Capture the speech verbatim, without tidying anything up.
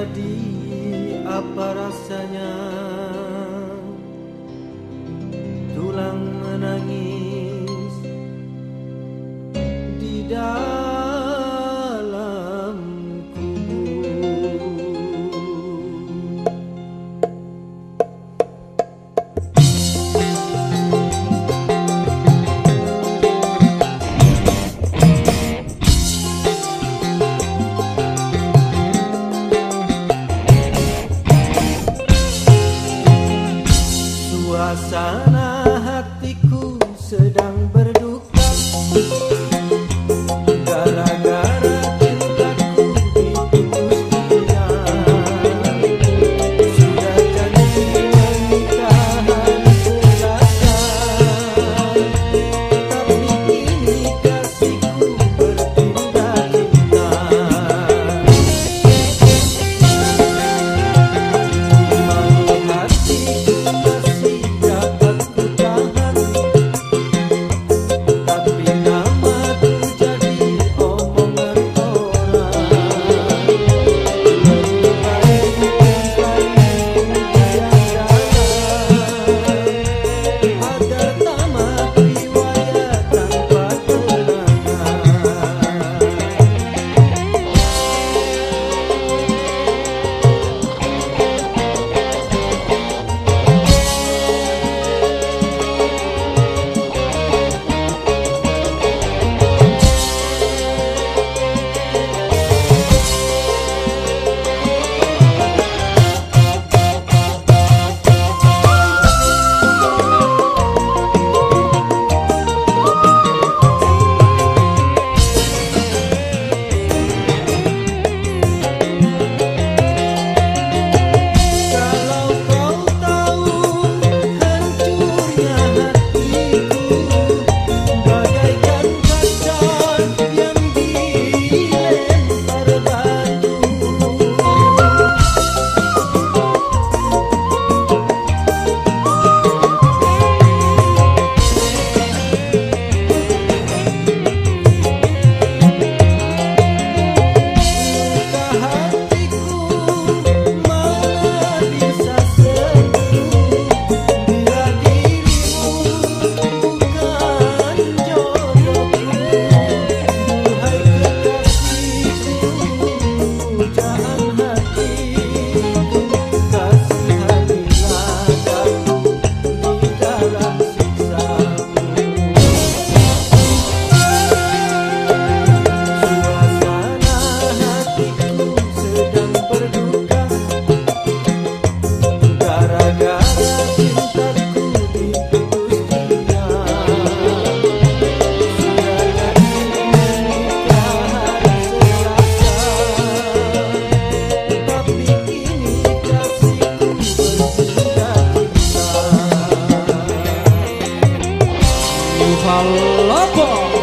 jadi apa rasanya tulang menangis di dalam kubur. Suasana hatiku sedang berduka gara-gara cintaku ditebus dia. Sudah janji menikah hari Selasa, tapi kini kasihku berpindah-pindah. Malu hatiku masih dapat kutahan, tapi namaku jadi omongan orang. Lebih baik mencari ujian jalan agar tamat riwayat tanpa kenangan. Kalau kau tahu hancurnya hatiku bagaikan kaca yang dilempar batu. Luka hatiku mana bisa sembuh bila dirimu bukan jodohku. Duhai kekasihku, pujaan hatiku, kasihanilah aku di dalam siksamu. Suasana hatiku sedang berduka gara-gara cintaku ditebus dia. Sudah janji menikah hari Selasa, tapi kini kasihku berpindah-pindah. Halopo